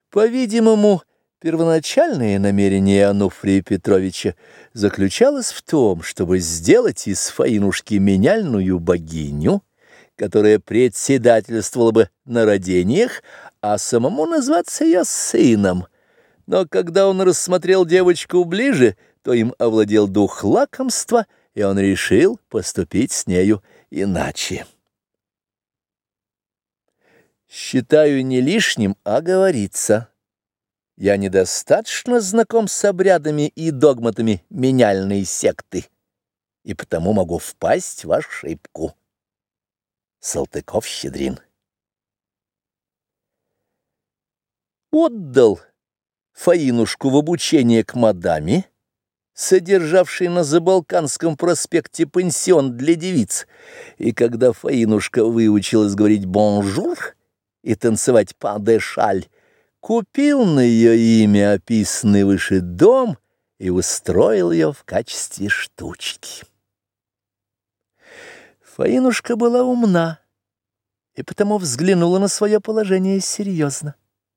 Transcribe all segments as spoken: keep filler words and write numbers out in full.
По-видимому, первоначальное намерение Ануфрия Петровича заключалось в том, чтобы сделать из Фаинушки меняльную богиню, которая председательствовала бы на родениях, а самому назваться ее сыном. Но когда он рассмотрел девочку ближе, то им овладел дух лакомства, и он решил поступить с нею иначе. Считаю не лишним оговориться. Я недостаточно знаком с обрядами и догматами меняльной секты, и потому могу впасть в ошибку. Салтыков-Щедрин. Отдал Фаинушку в обучение к мадаме, содержавшей на Забалканском проспекте пансион для девиц, и когда Фаинушка выучилась говорить «бонжур» и танцевать «па де шаль», купил на ее имя описанный выше дом и устроил ее в качестве штучки. Фаинушка была умна и потому взглянула на свое положение серьезно.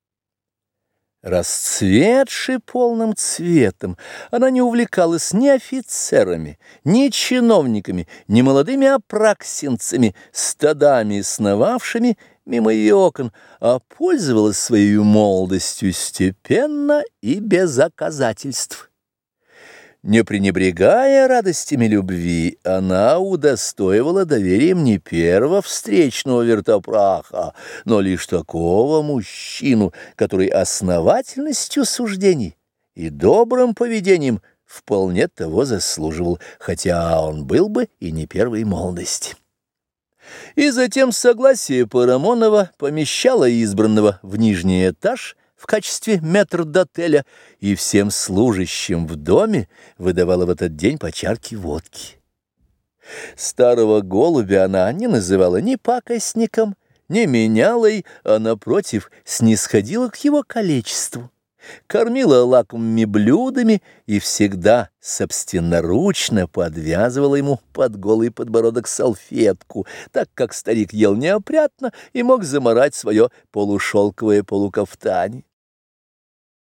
Расцветши полным цветом, она не увлекалась ни офицерами, ни чиновниками, ни молодыми апраксинцами, стадами сновавшими мимо ее окон, а пользовалась своей молодостью степенно и без оказательств. Не пренебрегая радостями любви, она удостоивала доверием не первого встречного вертопраха, но лишь такого мужчину, который основательностью суждений и добрым поведением вполне того заслуживал, хотя он был бы и не первой молодости. И затем согласие Парамонова помещало избранного в нижний этаж в качестве метрдотеля и всем служащим в доме выдавала в этот день по чарке водки. Старого голубя она не называла ни пакостником, ни менялой, а, напротив, снисходила к его количеству, кормила лакомыми блюдами и всегда собственноручно подвязывала ему под голый подбородок салфетку, так как старик ел неопрятно и мог замарать свое полушелковое полукафтане.